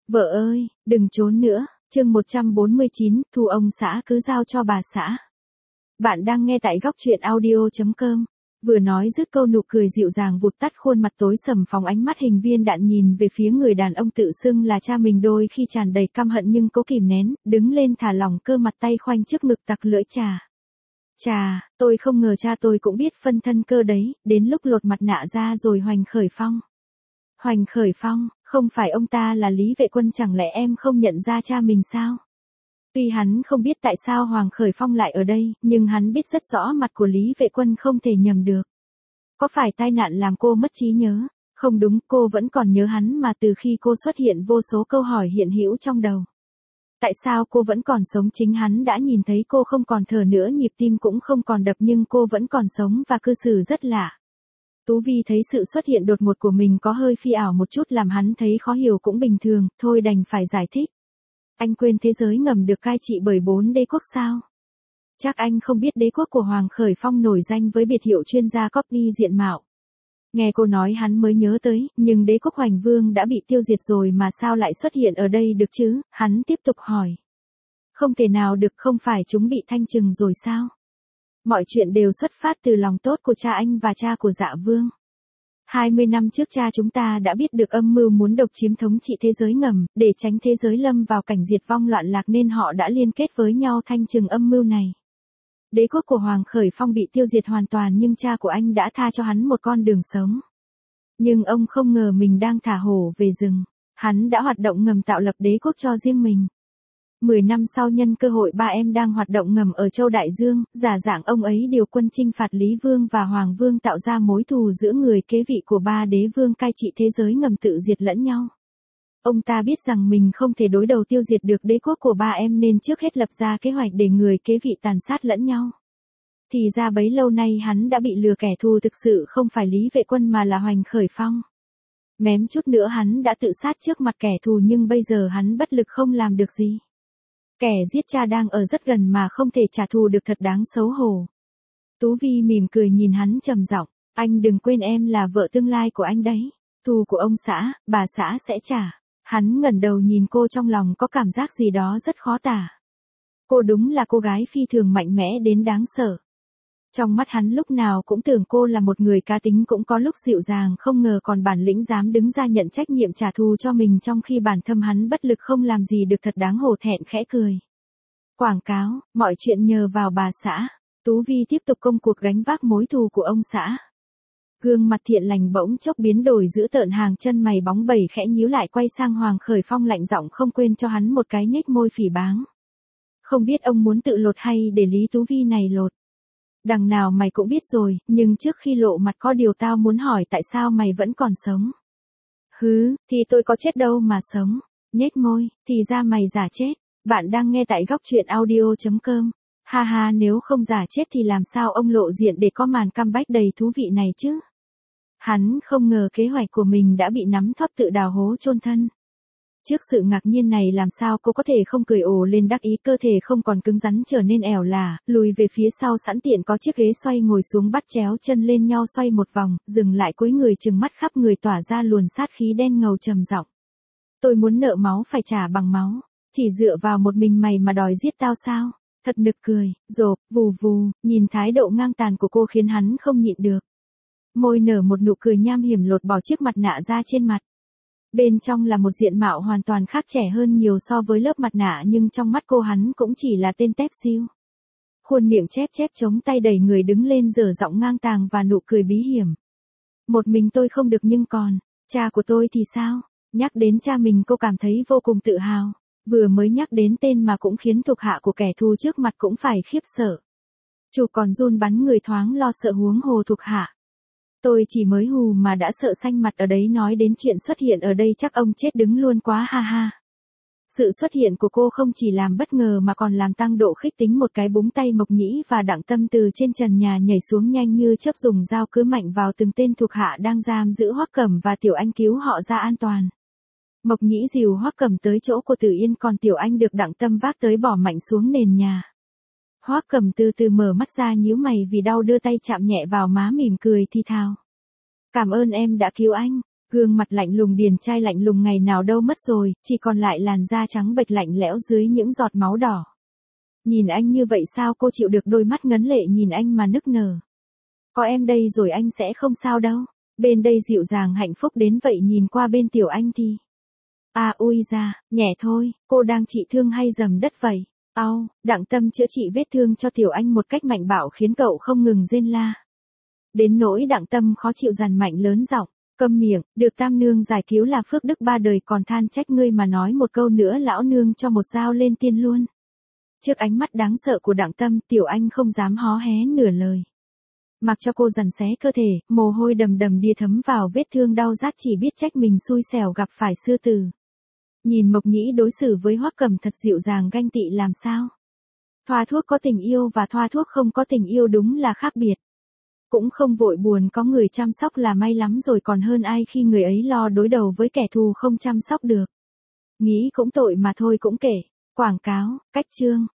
Vợ ơi, đừng trốn nữa, chương 149, thu ông xã cứ giao cho bà xã. Bạn đang nghe tại góc truyện audio.com. Vừa nói dứt câu nụ cười dịu dàng vụt tắt khuôn mặt tối sầm phóng ánh mắt hình viên đạn nhìn về phía người đàn ông tự xưng là cha mình đôi khi tràn đầy căm hận nhưng cố kìm nén, đứng lên thả lỏng cơ mặt tay khoanh trước ngực tặc lưỡi trà. Chà, tôi không ngờ cha tôi cũng biết phân thân cơ đấy, đến lúc lột mặt nạ ra rồi Hoành Khởi Phong. Hoành Khởi Phong, không phải ông ta là Lý Vệ Quân, chẳng lẽ em không nhận ra cha mình sao? Tuy hắn không biết tại sao Hoàng Khởi Phong lại ở đây, nhưng hắn biết rất rõ mặt của Lý Vệ Quân không thể nhầm được. Có phải tai nạn làm cô mất trí nhớ? Không đúng, cô vẫn còn nhớ hắn mà từ khi cô xuất hiện vô số câu hỏi hiện hữu trong đầu. Tại sao cô vẫn còn sống? Chính hắn đã nhìn thấy cô không còn thở nữa, nhịp tim cũng không còn đập nhưng cô vẫn còn sống và cư xử rất lạ. Tú Vi thấy sự xuất hiện đột ngột của mình có hơi phi ảo một chút làm hắn thấy khó hiểu cũng bình thường, thôi đành phải giải thích. Anh quên thế giới ngầm được cai trị bởi 4 đế quốc sao? Chắc anh không biết đế quốc của Hoàng Khởi Phong nổi danh với biệt hiệu chuyên gia copy diện mạo. Nghe cô nói hắn mới nhớ tới, nhưng đế quốc Hoành Vương đã bị tiêu diệt rồi mà sao lại xuất hiện ở đây được chứ? Hắn tiếp tục hỏi. Không thể nào được, không phải chúng bị thanh trừng rồi sao? Mọi chuyện đều xuất phát từ lòng tốt của cha anh và cha của Dạ Vương. 20 năm trước cha chúng ta đã biết được âm mưu muốn độc chiếm thống trị thế giới ngầm, để tránh thế giới lâm vào cảnh diệt vong loạn lạc nên họ đã liên kết với nhau thanh trừng âm mưu này. Đế quốc của Hoàng Khởi Phong bị tiêu diệt hoàn toàn nhưng cha của anh đã tha cho hắn một con đường sống. Nhưng ông không ngờ mình đang thả hổ về rừng. Hắn đã hoạt động ngầm tạo lập đế quốc cho riêng mình. 10 năm sau nhân cơ hội ba em đang hoạt động ngầm ở Châu Đại Dương, giả dạng ông ấy điều quân chinh phạt Lý Vương và Hoàng Vương tạo ra mối thù giữa người kế vị của ba đế vương cai trị thế giới ngầm tự diệt lẫn nhau. Ông ta biết rằng mình không thể đối đầu tiêu diệt được đế quốc của ba em nên trước hết lập ra kế hoạch để người kế vị tàn sát lẫn nhau. Thì ra bấy lâu nay hắn đã bị lừa, kẻ thù thực sự không phải Lý Vệ Quân mà là Hoành Khởi Phong. Mém chút nữa hắn đã tự sát trước mặt kẻ thù nhưng bây giờ hắn bất lực không làm được gì. Kẻ giết cha đang ở rất gần mà không thể trả thù được, thật đáng xấu hổ. Tú Vi mỉm cười nhìn hắn trầm giọng, anh đừng quên em là vợ tương lai của anh đấy. Thù của ông xã, bà xã sẽ trả. Hắn ngẩng đầu nhìn cô, trong lòng có cảm giác gì đó rất khó tả. Cô đúng là cô gái phi thường mạnh mẽ đến đáng sợ. Trong mắt hắn lúc nào cũng tưởng cô là một người cá tính, cũng có lúc dịu dàng, không ngờ còn bản lĩnh dám đứng ra nhận trách nhiệm trả thù cho mình trong khi bản thân hắn bất lực không làm gì được, thật đáng hổ thẹn. Khẽ cười. Quảng cáo, mọi chuyện nhờ vào bà xã. Tú Vi tiếp tục công cuộc gánh vác mối thù của ông xã. Gương mặt thiện lành bỗng chốc biến đổi dữ tợn, hàng chân mày bóng bẩy khẽ nhíu lại, quay sang Hoàng Khởi Phong lạnh giọng không quên cho hắn một cái nhếch môi phỉ báng. Không biết ông muốn tự lột hay để Lý Tú Vi này lột? Đằng nào mày cũng biết rồi, nhưng trước khi lộ mặt có điều tao muốn hỏi, tại sao mày vẫn còn sống? Hứ, thì tôi có chết đâu mà sống. Nhếch môi, thì ra mày giả chết. Bạn đang nghe tại góc truyện audio.com. Ha ha, nếu không giả chết thì làm sao ông lộ diện để có màn comeback đầy thú vị này chứ? Hắn không ngờ kế hoạch của mình đã bị nắm thóp, tự đào hố chôn thân. Trước sự ngạc nhiên này làm sao cô có thể không cười ồ lên đắc ý, cơ thể không còn cứng rắn trở nên ẻo lả, lùi về phía sau, sẵn tiện có chiếc ghế xoay ngồi xuống, bắt chéo chân lên nhau xoay một vòng, dừng lại cúi người trừng mắt khắp người tỏa ra luồn sát khí đen ngầu, trầm giọng. Tôi muốn nợ máu phải trả bằng máu, chỉ dựa vào một mình mày mà đòi giết tao sao? Thật nực cười, rộp, vù vù, nhìn thái độ ngang tàn của cô khiến hắn không nhịn được. Môi nở một nụ cười nham hiểm, lột bỏ chiếc mặt nạ ra trên mặt. Bên trong là một diện mạo hoàn toàn khác, trẻ hơn nhiều so với lớp mặt nạ nhưng trong mắt cô hắn cũng chỉ là tên tép diêu. Khuôn miệng chép chép, chống tay đẩy người đứng lên, dở giọng ngang tàng và nụ cười bí hiểm. Một mình tôi không được nhưng còn, cha của tôi thì sao? Nhắc đến cha mình cô cảm thấy vô cùng tự hào. Vừa mới nhắc đến tên mà cũng khiến thuộc hạ của kẻ thù trước mặt cũng phải khiếp sợ. Chủ còn run bắn người, thoáng lo sợ huống hồ thuộc hạ. Tôi chỉ mới hù mà đã sợ xanh mặt ở đấy, nói đến chuyện xuất hiện ở đây chắc ông chết đứng luôn quá, ha ha. Sự xuất hiện của cô không chỉ làm bất ngờ mà còn làm tăng độ khích tính, một cái búng tay Mộc Nhĩ và Đặng Tâm từ trên trần nhà nhảy xuống nhanh như chớp, dùng dao cứa mạnh vào từng tên thuộc hạ đang giam giữ Hoắc Cẩm và Tiểu Anh, cứu họ ra an toàn. Mộc Nhĩ dìu Hoắc Cẩm tới chỗ của Tử Yên, còn Tiểu Anh được Đặng Tâm vác tới bỏ mạnh xuống nền nhà. Hoắc Cẩm từ từ mở mắt ra, nhíu mày vì đau, đưa tay chạm nhẹ vào má, mỉm cười thì thào. Cảm ơn em đã cứu anh. Gương mặt lạnh lùng điển trai lạnh lùng ngày nào đâu mất rồi, chỉ còn lại làn da trắng bệch lạnh lẽo dưới những giọt máu đỏ. Nhìn anh như vậy sao cô chịu được, đôi mắt ngấn lệ nhìn anh mà nức nở. Có em đây rồi anh sẽ không sao đâu. Bên đây dịu dàng hạnh phúc đến vậy, nhìn qua bên Tiểu Anh thì. À ui ra, nhẹ thôi, cô đang trị thương hay dầm đất vậy? Au, Đặng Tâm chữa trị vết thương cho Tiểu Anh một cách mạnh bạo khiến cậu không ngừng rên la. Đến nỗi Đặng Tâm khó chịu dằn mạnh lớn giọng, câm miệng, được Tam nương giải cứu là phước đức ba đời, còn than trách ngươi mà nói một câu nữa lão nương cho một dao lên tiên luôn. Trước ánh mắt đáng sợ của Đặng Tâm, Tiểu Anh không dám hó hé nửa lời. Mặc cho cô dằn xé cơ thể, mồ hôi đầm đầm đìa thấm vào vết thương đau rát, chỉ biết trách mình xui xẻo gặp phải sư tử. Nhìn Mộc Nhĩ đối xử với Hoắc Cẩm thật dịu dàng ganh tị làm sao. Thoa thuốc có tình yêu và thoa thuốc không có tình yêu đúng là khác biệt. Cũng không vội buồn, có người chăm sóc là may lắm rồi, còn hơn ai khi người ấy lo đối đầu với kẻ thù không chăm sóc được. Nghĩ cũng tội mà thôi cũng kể. Quảng cáo, cách chương.